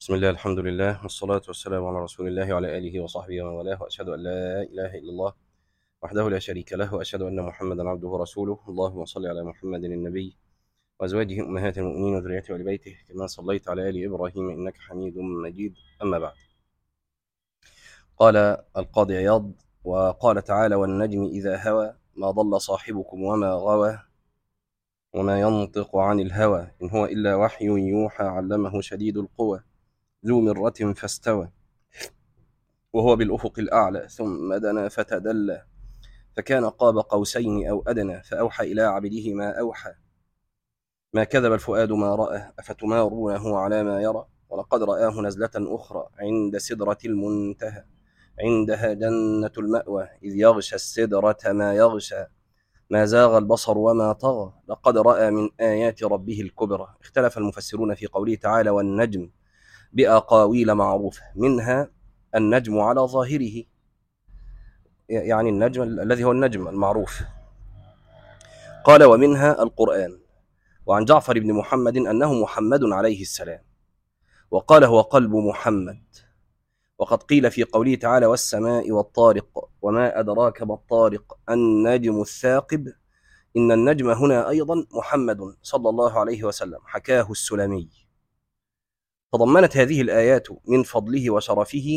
بسم الله الحمد لله والصلاة والسلام على رسول الله وعلى آله وصحبه ومن والاه، وأشهد أن لا إله إلا الله وحده لا شريك له، وأشهد أن محمدا عبده ورسوله. اللهم صل على محمد النبي وأزواجه أمهات المؤمنين وذريته وآل بيته كما صليت على آل إبراهيم إنك حميد مجيد. أما بعد، قال القاضي عياض: وقال تعالى: والنجم إذا هوى ما ضل صاحبكم وما غوى وما ينطق عن الهوى إن هو إلا وحي يوحى علمه شديد القوى ذو مرة فاستوى وهو بالأفق الأعلى ثم دنا فتدلى فكان قاب قوسين أو أدنى فأوحى إلى عبده ما أوحى ما كذب الفؤاد ما رأى أفتمارونه على ما يرى ولقد رآه نزلة أخرى عند سدرة المنتهى عندها جنة المأوى إذ يغشى السدرة ما يغشى ما زاغ البصر وما طغى لقد رأى من آيات ربه الكبرى. اختلف المفسرون في قوله تعالى: والنجم بأقاويل معروفة، منها النجم على ظاهره، يعني النجم الذي هو النجم المعروف. قال: ومنها القرآن. وعن جعفر بن محمد أنه محمد عليه السلام، وقال: هو قلب محمد. وقد قيل في قوله تعالى: والسماء والطارق وما أدراك ما الطارق النجم الثاقب، إن النجم هنا أيضا محمد صلى الله عليه وسلم، حكاه السلمي. تضمنت هذه الآيات من فضله وشرفه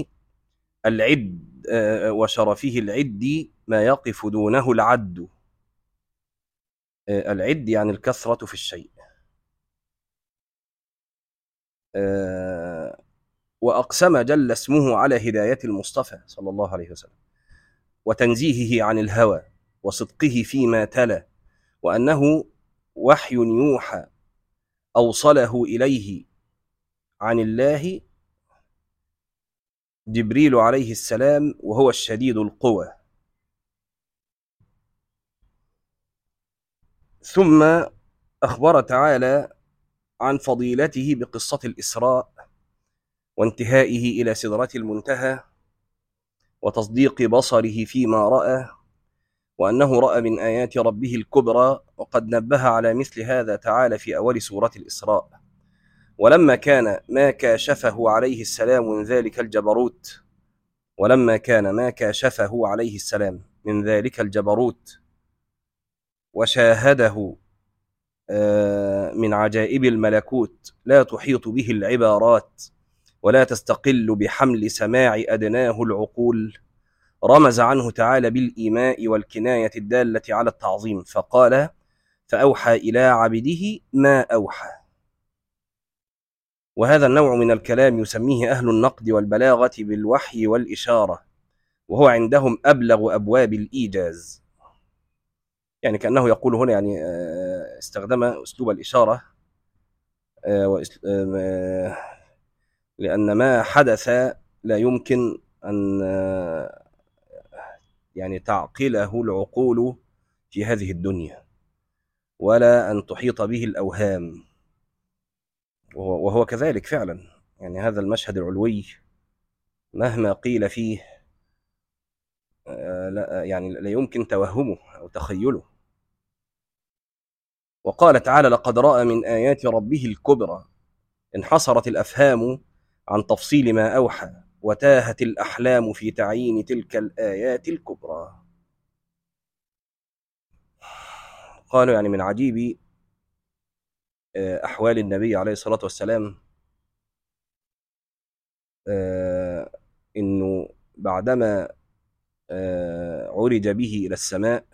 العد ما يقف دونه العد. العد يعني الكثرة في الشيء. وأقسم جل اسمه على هداية المصطفى صلى الله عليه وسلم وتنزيهه عن الهوى وصدقه فيما تلا، وأنه وحي يوحى أوصله إليه عن الله جبريل عليه السلام وهو الشديد القوى. ثم أخبر تعالى عن فضيلته بقصة الإسراء وانتهائه إلى سدرة المنتهى وتصديق بصره فيما رأى، وأنه رأى من آيات ربه الكبرى. وقد نبه على مثل هذا تعالى في أول سورة الإسراء: ولما كان ما كاشفه عليه السلام من ذلك الجبروت وشاهده من عجائب الملكوت لا تحيط به العبارات ولا تستقل بحمل سماع أدناه العقول، رمز عنه تعالى بالإيماء والكناية الدالة على التعظيم، فقال: فأوحى إلى عبده ما أوحى. وهذا النوع من الكلام يسميه أهل النقد والبلاغة بالوحي والإشارة، وهو عندهم أبلغ أبواب الإيجاز. يعني كأنه يقول هنا، يعني استخدم أسلوب الإشارة لأن ما حدث لا يمكن أن يعني تعقله العقول في هذه الدنيا ولا أن تحيط به الأوهام، وهو كذلك فعلا. يعني هذا المشهد العلوي مهما قيل فيه لا يمكن توهمه أو تخيله. وقال تعالى: لقد رأى من آيات ربه الكبرى. انحصرت الأفهام عن تفصيل ما أوحى وتاهت الأحلام في تعيين تلك الآيات الكبرى. قالوا يعني من عجيب أحوال النبي عليه الصلاة والسلام إنه بعدما عرج به إلى السماء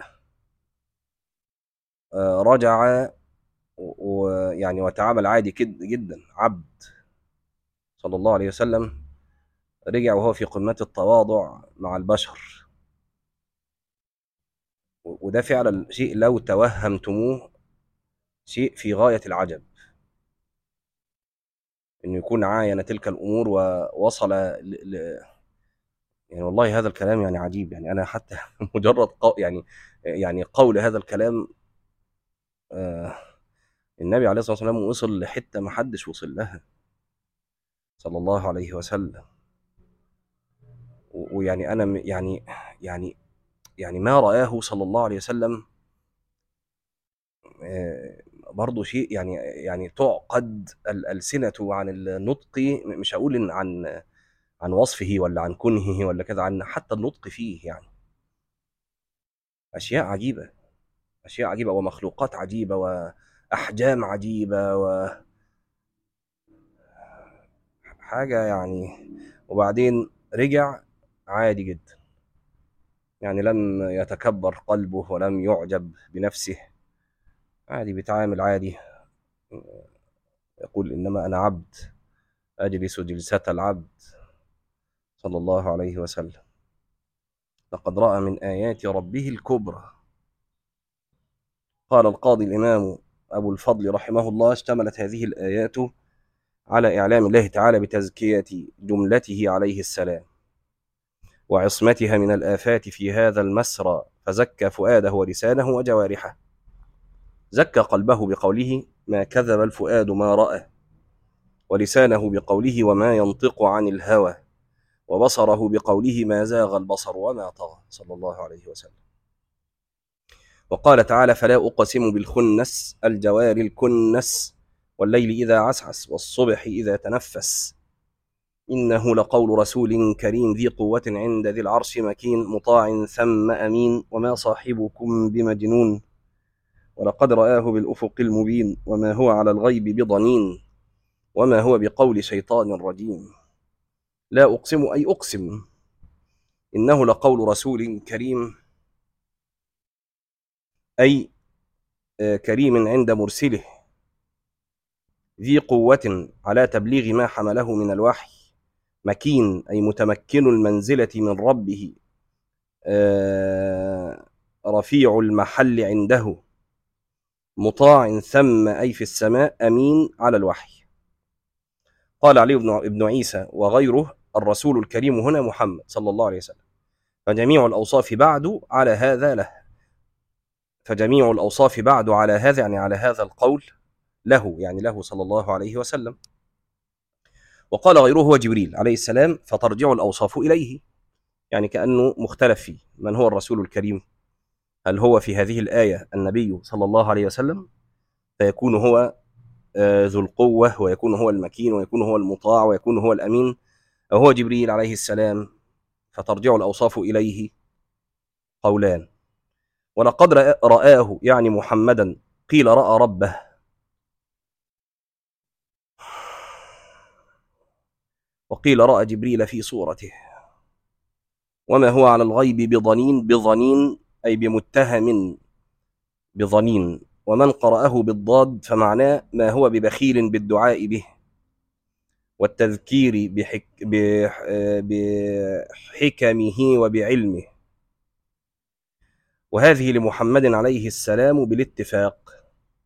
رجع ويعني وتعامل عادي جدا، عبد صلى الله عليه وسلم رجع وهو في قمة التواضع مع البشر. وده فعلا شيء لو توهمتموه شيء في غاية العجب، إنه يكون عاين تلك الأمور ووصل يعني والله هذا الكلام يعني عجيب. يعني أنا حتى مجرد يعني قول هذا الكلام، النبي عليه الصلاة والسلام وصل لحتة ما حدش وصل لها صلى الله عليه وسلم. ويعني أنا يعني ما رآه صلى الله عليه وسلم برضه شيء يعني تعقد الألسنة عن النطق، مش هقول إن عن وصفه ولا عن كنهه ولا كذا، عن حتى النطق فيه يعني. أشياء عجيبة، أشياء عجيبة ومخلوقات عجيبة وأحجام عجيبة وحاجة يعني. وبعدين رجع عادي جدا، يعني لم يتكبر قلبه ولم يعجب بنفسه، عادي بيتعامل عادي. يقول إنما أنا عبد أجلس جلسة العبد، صلى الله عليه وسلم. لقد رأى من آيات ربه الكبرى. قال القاضي الإمام أبو الفضل رحمه الله: اشتملت هذه الآيات على إعلام الله تعالى بتزكية جملته عليه السلام وعصمتها من الآفات في هذا المسرى، فزكى فؤاده ولسانه وجوارحه. زكى قلبه بقوله: ما كذب الفؤاد ما رأى، ولسانه بقوله: وما ينطق عن الهوى، وبصره بقوله: ما زاغ البصر وما طغى، صلى الله عليه وسلم. وقال تعالى: فلا أقسم بالخنس الجوار الكنس، والليل إذا عسعس، والصبح إذا تنفس، إنه لقول رسول كريم ذي قوة عند ذي العرش مكين، مطاع ثم أمين، وما صاحبكم بمجنون، ولقد رآه بالأفق المبين، وما هو على الغيب بضنين، وما هو بقول شيطان رجيم. لا أقسم أي أقسم، إنه لقول رسول كريم، أي كريم عند مرسله، ذي قوة على تبليغ ما حمله من الوحي، مكين أي متمكن المنزلة من ربه، رفيع المحل عنده، مطاع ثم أي في السماء، أمين على الوحي. قال علي بن عيسى وغيره: الرسول الكريم هنا محمد صلى الله عليه وسلم، فجميع الأوصاف بعد على هذا له، فجميع الأوصاف بعد على هذا، يعني على هذا القول له، يعني له صلى الله عليه وسلم. وقال غيره: هو جبريل عليه السلام، فترجع الأوصاف إليه، يعني كأنه مختلف فيه من هو الرسول الكريم. هل هو في هذه الآية النبي صلى الله عليه وسلم، فيكون هو ذو القوة، ويكون هو المكين، ويكون هو المطاع، ويكون هو الأمين، أو هو جبريل عليه السلام فترجع الأوصاف إليه؟ قولان. ولقد رآه يعني محمدا، قيل رأى ربه، وقيل رأى جبريل في صورته. وما هو على الغيب بضنين، بضنين أي بمتهم بظنين، ومن قرأه بالضاد فمعناه ما هو ببخيل بالدعاء به والتذكير بحكمه وبعلمه. وهذه لمحمد عليه السلام بالاتفاق،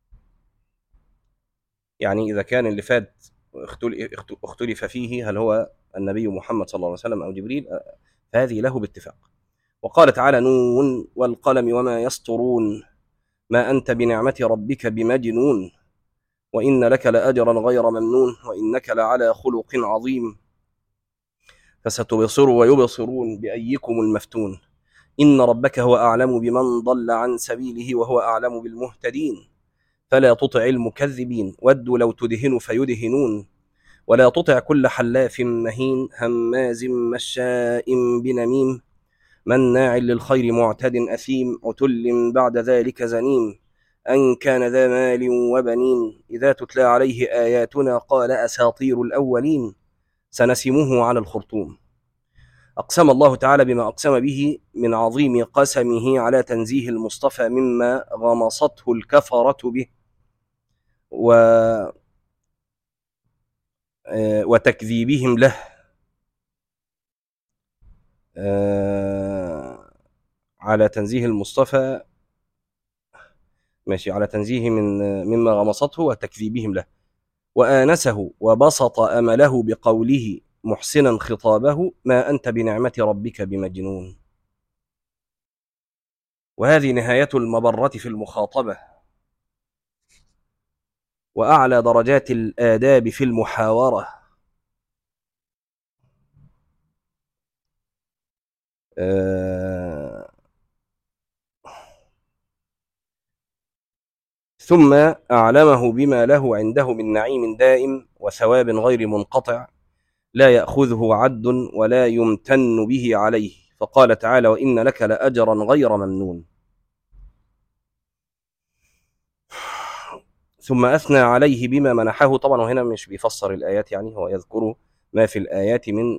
يعني إذا كان اللي فات اختلف فيه هل هو النبي محمد صلى الله عليه وسلم أو جبريل، فهذه له باتفاق. وقال تعالى: نون والقلم وما يسطرون، ما أنت بنعمة ربك بمجنون، وإن لك لأجرا غير ممنون، وإنك لعلى خلق عظيم، فستبصر ويبصرون بأيكم المفتون، إن ربك هو أعلم بمن ضل عن سبيله وهو أعلم بالمهتدين، فلا تطع المكذبين، ودوا لو تدهن فيدهنون، ولا تطع كل حلاف مهين هماز مشاء بنميم، مناع للخير معتد أثيم، عتل بعد ذلك زنيم، أن كان ذا مال وبنين، إذا تتلى عليه آياتنا قال أساطير الأولين، سنسمه على الخرطوم. أقسم الله تعالى بما أقسم به من عظيم قسمه على تنزيه المصطفى مما غمصته الكفرة به وتكذيبهم له، على تنزيه المصطفى، ماشي، على تنزيه مما غمصته وتكذيبهم له، وآنسه وبسط أمله بقوله محسنا خطابه: ما أنت بنعمة ربك بمجنون. وهذه نهاية المبرة في المخاطبة، وأعلى درجات الآداب في المحاورة. ثم أعلمه بما له عنده من نعيم دائم وثواب غير منقطع لا يأخذه عد ولا يمتن به عليه، فقال تعالى: وإن لك لأجرا غير ممنون. ثم أثنى عليه بما منحه. طبعا وهنا مش بيفسر الآيات، يعني هو يذكر ما في الآيات من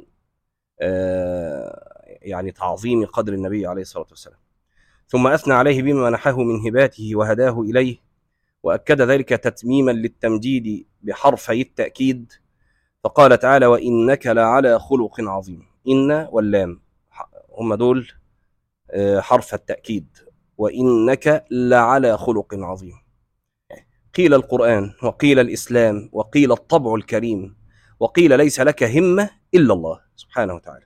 يعني تعظيم قدر النبي عليه الصلاة والسلام. ثم أثنى عليه بما منحه من هباته وهداه إليه، وأكد ذلك تتميما للتمجيد بحرفي التأكيد، فقال تعالى: وإنك لعلى خلق عظيم. إن واللام هم دول حرف التأكيد، وإنك لعلى خلق عظيم. قيل القرآن، وقيل الإسلام، وقيل الطبع الكريم، وقيل ليس لك همة إلا الله سبحانه وتعالى.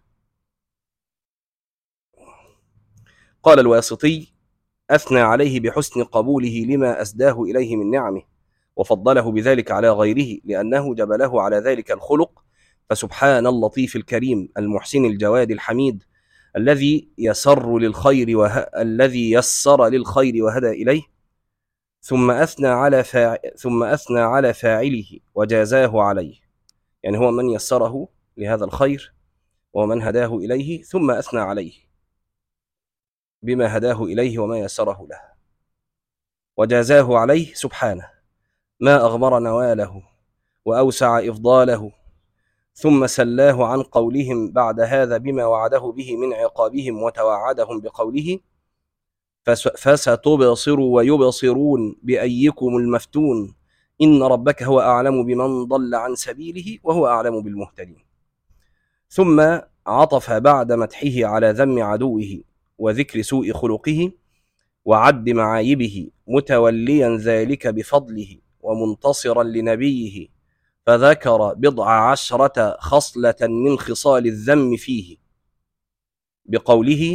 قال الواسطي: أثنى عليه بحسن قبوله لما أسداه إليه من نعمه، وفضله بذلك على غيره لأنه جبله على ذلك الخلق، فسبحان اللطيف الكريم المحسن الجواد الحميد الذي يسر للخير الذي يسر للخير وهدى إليه. ثم أثنى على فاعله وجازاه عليه، يعني هو من يسره لهذا الخير ومن هداه إليه، ثم أثنى عليه بما هداه إليه وما يسره له، وجازاه عليه سبحانه ما أغمر نواله وأوسع إفضاله، ثم سلاه عن قولهم بعد هذا بما وعده به من عقابهم وتوعدهم بقوله: فستبصر ويبصرون بأيكم المفتون إن ربك هو أعلم بمن ضل عن سبيله وهو أعلم بالمهتدين. ثم عطف بعد مدحه على ذم عدوه وذكر سوء خلقه وعد معايبه، متوليا ذلك بفضله ومنتصرا لنبيه، فذكر 10 خصلة من خصال الذم فيه بقوله: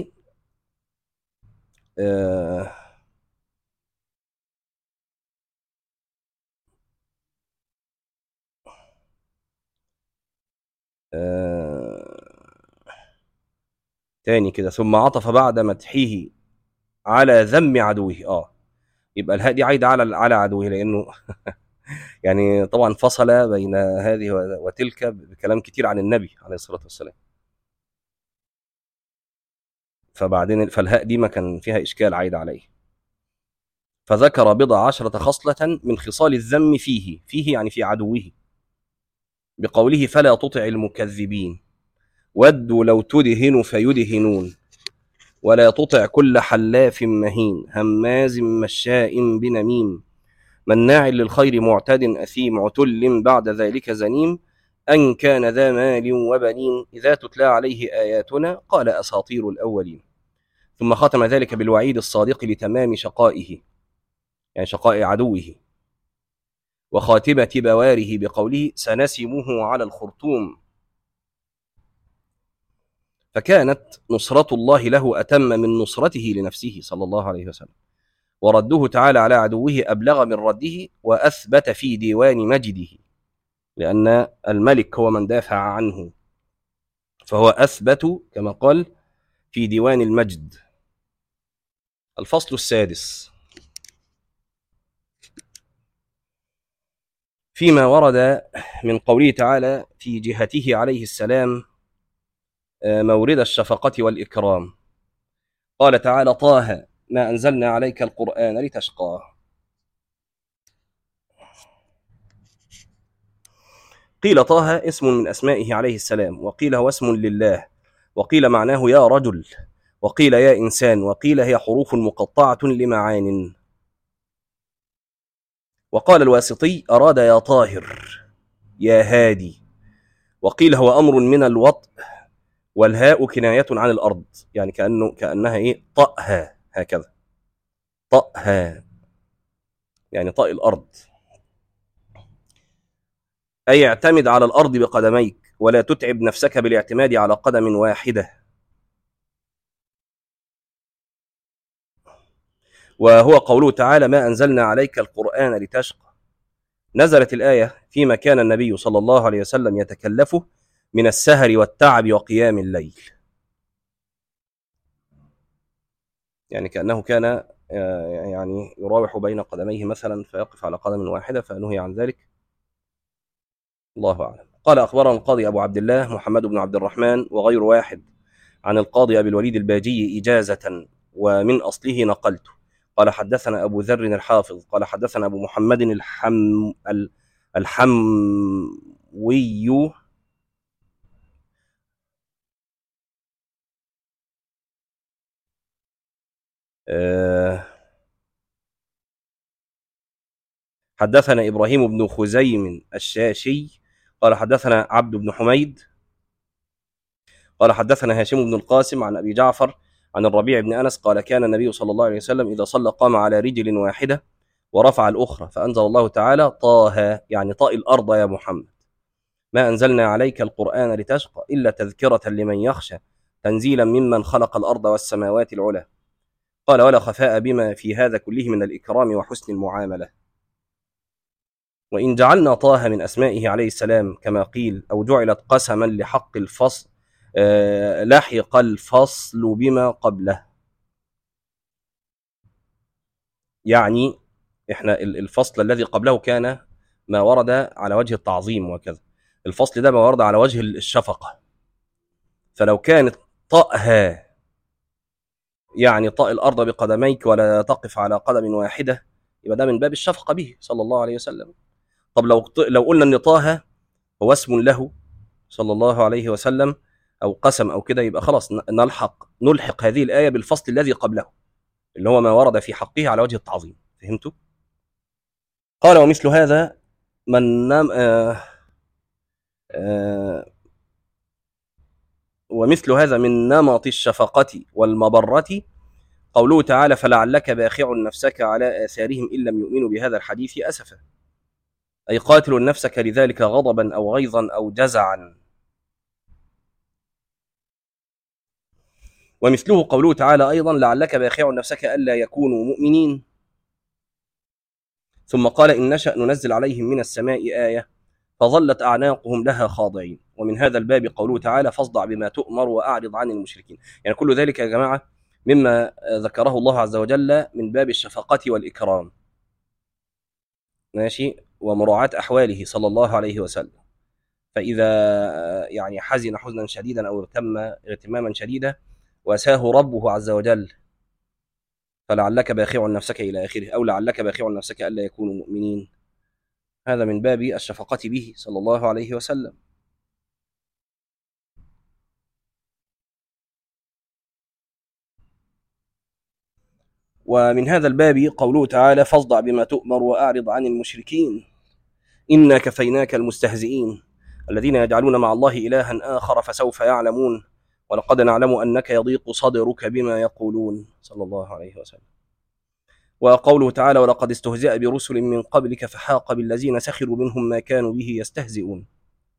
تاني كده. ثم عطف بعد مدحه على ذم عدوه. يبقى الهاء دي عايدة على عدوه، لأنه يعني طبعا فصل بين هذه وتلك بكلام كتير عن النبي عليه الصلاة والسلام، فبعدين فالهاء دي ما كان فيها إشكال عايدة عليه. فذكر 10 خصلة من خصال الذم فيه يعني في عدوه بقوله: فلا تطع المكذبين ودوا لو تدهن فيدهنون ولا تطع كل حلاف مهين هماز مشاء بنميم مناع للخير معتد أثيم عتل بعد ذلك زنيم أن كان ذا مال وبنين إذا تتلى عليه آياتنا قال أساطير الأولين. ثم ختم ذلك بالوعيد الصادق لتمام شقائه، يعني شقاء عدوه، وخاتمة بواره بقوله: سنسمه على الخرطوم. فكانت نصرة الله له أتم من نصرته لنفسه صلى الله عليه وسلم، ورده تعالى على عدوه أبلغ من رده وأثبت في ديوان مجده، لأن الملك هو من دافع عنه، فهو أثبت كما قال في ديوان المجد. الفصل السادس فيما ورد من قوله تعالى في جهته عليه السلام مورد الشفقة والإكرام. قال تعالى: طه ما أنزلنا عليك القرآن لتشقى. قيل طه اسم من أسمائه عليه السلام، وقيل هو اسم لله، وقيل معناه يا رجل، وقيل يا إنسان، وقيل هي حروف مقطعة لمعان. وقال الواسطي: أراد يا طاهر يا هادي. وقيل هو أمر من الوطء، والهاء كناية عن الأرض، يعني كأنها طأها هكذا، طأها يعني طأ الأرض، أي اعتمد على الأرض بقدميك ولا تتعب نفسك بالاعتماد على قدم واحدة. وهو قوله تعالى: ما أنزلنا عليك القرآن لتشقى. نزلت الآية فيما كان النبي صلى الله عليه وسلم يتكلفه من السهر والتعب وقيام الليل، يعني كأنه كان يعني يراوح بين قدميه مثلا فيقف على قدم واحدة، فنهي عن ذلك. الله أعلم. قال أخبرنا القاضي أبو عبد الله محمد بن عبد الرحمن وغير واحد عن القاضي أبي الوليد الباجي إجازة ومن أصله نقلته. قال حدثنا أبو ذر الحافظ قال حدثنا أبو محمد الحموي حدثنا إبراهيم بن خزيم الشاشي قال حدثنا عبد بن حميد قال حدثنا هاشم بن القاسم عن أبي جعفر عن الربيع بن أنس قال كان النبي صلى الله عليه وسلم إذا صلى قام على رجل واحدة ورفع الأخرى، فأنزل الله تعالى طه، يعني طاء الأرض يا محمد، ما أنزلنا عليك القرآن لتشقى إلا تذكرة لمن يخشى تنزيلا ممن خلق الأرض والسماوات العلى. قال ولا خفاء بما في هذا كله من الإكرام وحسن المعاملة. وإن جعلنا طه من أسمائه عليه السلام كما قيل أو جعلت قسما لحق الفصل لحق الفصل بما قبله، يعني إحنا الفصل الذي قبله كان ما ورد على وجه التعظيم وكذا، الفصل ده ما ورد على وجه الشفقة، فلو كانت طأها يعني طأ الأرض بقدميك ولا تقف على قدم واحدة، يبقى ده من باب الشفقة به صلى الله عليه وسلم. طب لو قلنا ان طه هو اسم له صلى الله عليه وسلم او قسم او كده، يبقى خلاص نلحق هذه الآية بالفصل الذي قبله اللي هو ما ورد في حقه على وجه التعظيم. فهمتوا؟ قال ومثل هذا من نم آه ومثل هذا من نمط الشفقة والمبرة قوله تعالى فلعلك باخع نفسك على آثارهم إن لم يؤمنوا بهذا الحديث أسفا، أي قاتل نفسك لذلك غضبا أو غيظا أو جزعا. ومثله قوله تعالى أيضا لعلك باخع نفسك ألا يكونوا مؤمنين، ثم قال إن نشأ ننزل عليهم من السماء آية فظلت أعناقهم لها خاضعين. ومن هذا الباب قوله تعالى فاصدع بما تؤمر وأعرض عن المشركين، يعني كل ذلك يا جماعة مما ذكره الله عز وجل من باب الشفقة والإكرام، ماشي، ومراعاة أحواله صلى الله عليه وسلم. فإذا يعني حزن حزنا شديدا أو اغتم اغتماما شديدا واساه ربه عز وجل فلعلك باخع نفسك إلى آخره، أو لعلك باخع نفسك ألا يكونوا مؤمنين، هذا من باب الشفقة به صلى الله عليه وسلم. ومن هذا الباب قوله تعالى فاصدع بما تؤمر وأعرض عن المشركين إنا كفيناك المستهزئين الذين يجعلون مع الله إلها آخر فسوف يعلمون ولقد نعلم أنك يضيق صدرك بما يقولون صلى الله عليه وسلم. وقوله تعالى ولقد استهزئ برسل من قبلك فحاق بالذين سخروا منهم ما كانوا به يستهزئون.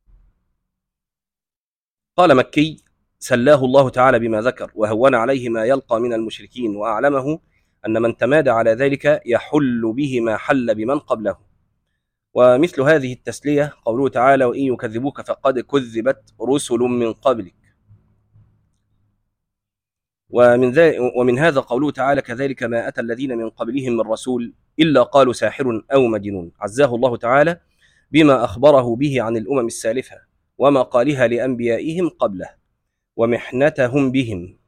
قال مكي سلاه الله تعالى بما ذكر وهون عليه ما يلقى من المشركين وأعلمه أن من تمادى على ذلك يحل به ما حل بمن قبله. ومثل هذه التسلية قوله تعالى وإن يكذبوك فقد كذبت رسل من قبلك. ومن هذا قوله تعالى كذلك ما أتى الذين من قبلهم من رسول إلا قالوا ساحر أو مجنون، عزاه الله تعالى بما أخبره به عن الأمم السالفة وما قالها لأنبيائهم قبله ومحنتهم بهم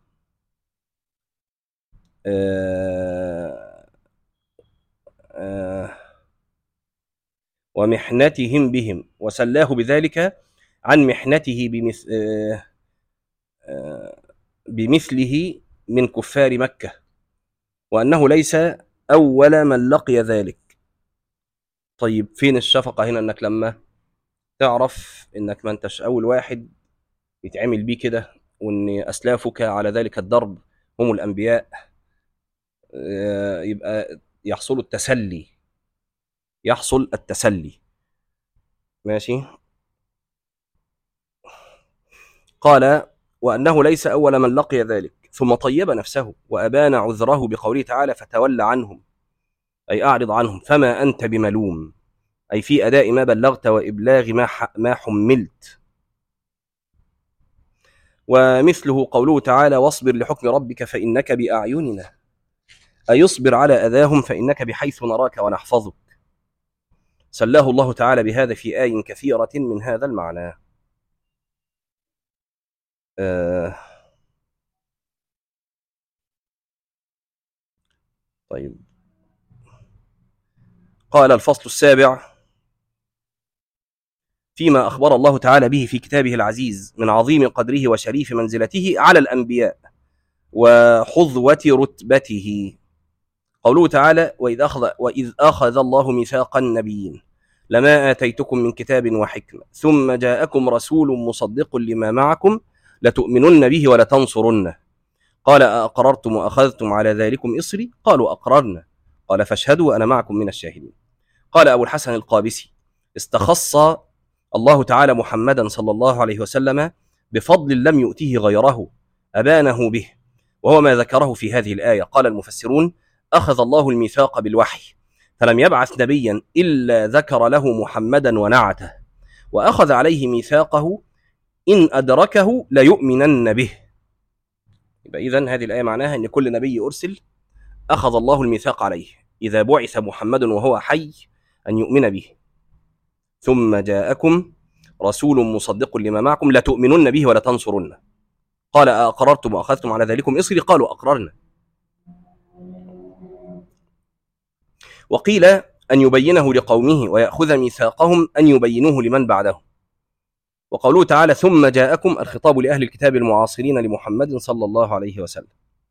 ومحنتهم بهم وسلاه بذلك عن محنته بمثله من كفار مكة، وأنه ليس أول من لقي ذلك. طيب فين الشفقة هنا؟ أنك لما تعرف أنك ما أنتش أول واحد يتعمل بيه كده، وأن أسلافك على ذلك الدرب هم الأنبياء، يبقى يحصل التسلي. ماشي. قال وأنه ليس أول من لقي ذلك، ثم طيب نفسه وأبان عذره بقوله تعالى فتول عنهم أي أعرض عنهم فما أنت بملوم، أي في أداء ما بلغت وإبلاغ ما حملت. ومثله قوله تعالى واصبر لحكم ربك فإنك بأعيننا، أيصبر على أذاهم فإنك بحيث نراك ونحفظك. سلاه الله تعالى بهذا في آي كثيرة من هذا المعنى. طيب، قال الفصل السابع فيما أخبر الله تعالى به في كتابه العزيز من عظيم قدره وشريف منزلته على الأنبياء وحظوة رتبته. قوله تعالى: وإذ أخذ الله ميثاق النبيين لما آتيتكم من كتاب وحكمة ثم جاءكم رسول مصدق لما معكم لتؤمنن به ولتنصرنه قال أأقررتم وأخذتم على ذلكم إصري قالوا أقررنا قال فاشهدوا وأنا معكم من الشاهدين. قال أبو الحسن القابسي: استخص الله تعالى محمدا صلى الله عليه وسلم بفضل لم يؤته غيره أبانه به، وهو ما ذكره في هذه الآية. قال المفسرون: أخذ الله الميثاق بالوحي فلم يبعث نبيا إلا ذكر له محمدا ونعته، وأخذ عليه ميثاقه إن أدركه ليؤمنن به. يبقى إذن هذه الآية معناها أن كل نبي أرسل أخذ الله الميثاق عليه إذا بعث محمد وهو حي أن يؤمن به. ثم جاءكم رسول مصدق لما معكم لتؤمنن به ولتنصرنه قال أأقررتم وأخذتم على ذلكم إصري قالوا أقررنا. وقيل أن يبينه لقومه ويأخذ ميثاقهم أن يبينوه لمن بعده. وقوله تعالى: ثم جاءكم، الخطاب لأهل الكتاب المعاصرين لمحمد صلى الله عليه وسلم.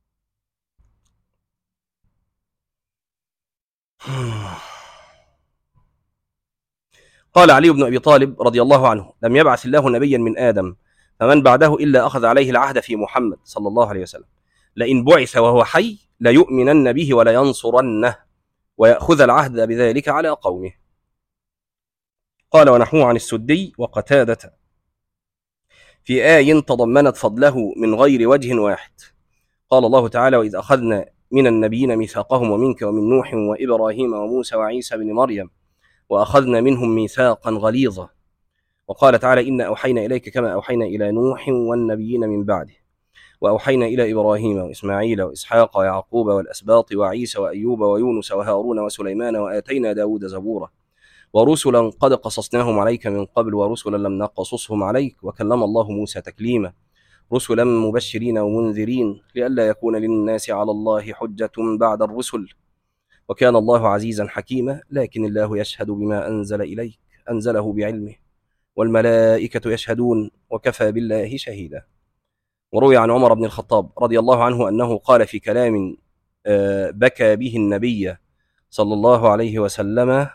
قال علي بن أبي طالب رضي الله عنه: لم يبعث الله نبيا من آدم فمن بعده إلا أخذ عليه العهد في محمد صلى الله عليه وسلم، لئن بعث وهو حي ليؤمنن به ولينصرنه ويأخذ العهد بذلك على قومه. قال ونحوه عن السدي وقتادة في آي تضمنت فضله من غير وجه واحد. قال الله تعالى: وإذ أخذنا من النبيين ميثاقهم ومنك ومن نوح وإبراهيم وموسى وعيسى بن مريم وأخذنا منهم ميثاقا غليظا. وقال تعالى: إنا أوحينا إليك كما أوحينا إلى نوح والنبيين من بعده وأوحينا إلى إبراهيم وإسماعيل وإسحاق ويعقوب والأسباط وعيسى وأيوب ويونس وهارون وسليمان وآتينا داود زبورا ورسلا قد قصصناهم عليك من قبل ورسلا لم نقصصهم عليك وكلم الله موسى تكليما رسلا مبشرين ومنذرين لئلا يكون للناس على الله حجة بعد الرسل وكان الله عزيزا حكيما لكن الله يشهد بما أنزل إليك أنزله بعلمه والملائكة يشهدون وكفى بالله شهيدا. وروي عن عمر بن الخطاب رضي الله عنه أنه قال في كلام بكى به النبي صلى الله عليه وسلم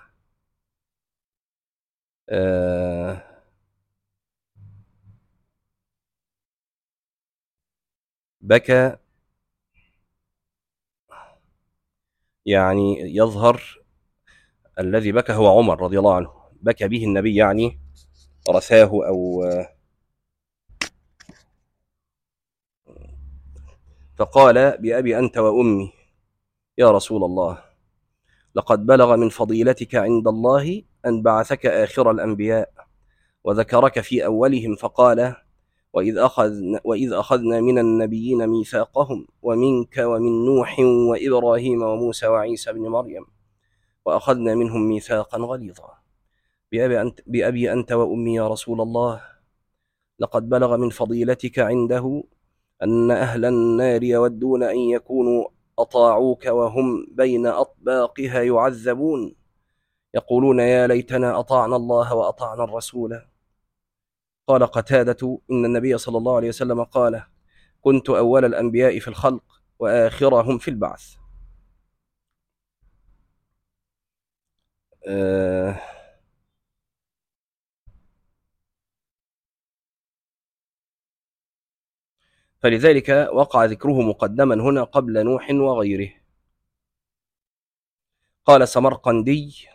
بكى يعني يظهر الذي بكى هو عمر رضي الله عنه، بكى به النبي يعني رثاه أو فقال: بأبي أنت وأمي يا رسول الله لقد بلغ من فضيلتك عند الله أن بعثك آخر الأنبياء وذكرك في أولهم فقال: وإذ أخذنا من النبيين ميثاقهم ومنك ومن نوح وإبراهيم وموسى وعيسى بن مريم وأخذنا منهم ميثاقا غليظا. بأبي أنت وأمي يا رسول الله لقد بلغ من فضيلتك عنده أن أهل النار يودون أن يكونوا أطاعوك وهم بين أطباقها يعذبون يقولون يا ليتنا أطعنا الله وأطعنا الرسول. قال قتادة: إن النبي صلى الله عليه وسلم قال: كنت أول الأنبياء في الخلق وآخرهم في البعث. فلذلك وقع ذكره مقدما هنا قبل نوح وغيره. قال سمرقندي: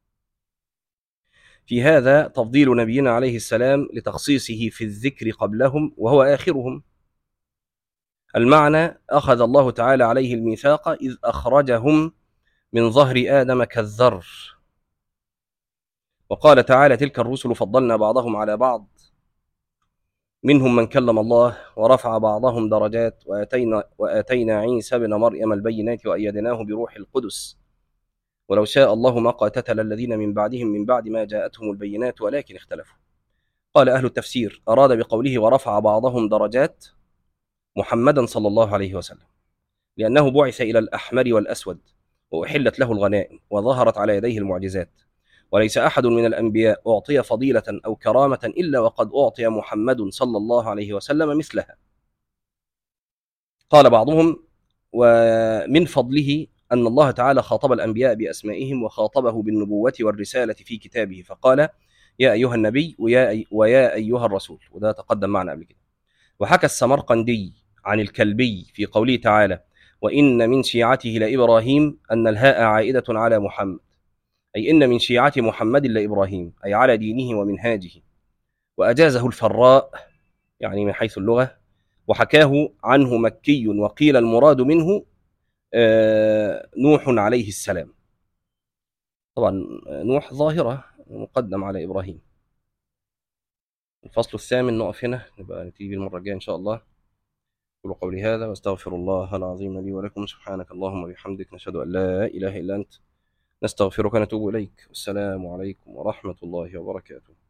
في هذا تفضيل نبينا عليه السلام لتخصيصه في الذكر قبلهم وهو آخرهم. المعنى: أخذ الله تعالى عليه الميثاق إذ أخرجهم من ظهر آدم كالذر. وقال تعالى: تلك الرسل فضلنا بعضهم على بعض منهم من كلم الله ورفع بعضهم درجات وآتينا عيسى ابن مريم البينات وأيدناه بروح القدس ولو شاء الله ما قاتل الذين من بعدهم من بعد ما جاءتهم البينات ولكن اختلفوا. قال أهل التفسير: أراد بقوله ورفع بعضهم درجات محمدا صلى الله عليه وسلم، لأنه بعث إلى الأحمر والأسود وأحلت له الغنائم وظهرت على يديه المعجزات، وليس أحد من الأنبياء أعطي فضيلة أو كرامة إلا وقد أعطي محمد صلى الله عليه وسلم مثلها. قال بعضهم: ومن فضله أن الله تعالى خاطب الأنبياء بأسمائهم وخاطبه بالنبوة والرسالة في كتابه، فقال: يا أيها النبي ويا أيها الرسول، وده تقدم معنا قبل كده. وحكى السمرقندي عن الكلبي في قوله تعالى: وإن من شيعته لإبراهيم أن الهاء عائدة على محمد، أي إن من شيعة محمد لإبراهيم، أي على دينه ومنهاجه. وأجازه الفراء يعني من حيث اللغة، وحكاه عنه مكي، وقيل المراد منه نوح عليه السلام. طبعا نوح ظاهرة مقدم على إبراهيم. الفصل الثامن نقف هنا، نبقى نتيجي المرة الجاية إن شاء الله. أقول قولي هذا وأستغفر الله العظيم لي ولكم. سبحانك اللهم وبحمدك، نشهد أن لا إله إلا أنت، نستغفرك ونتوب إليك. والسلام عليكم ورحمة الله وبركاته.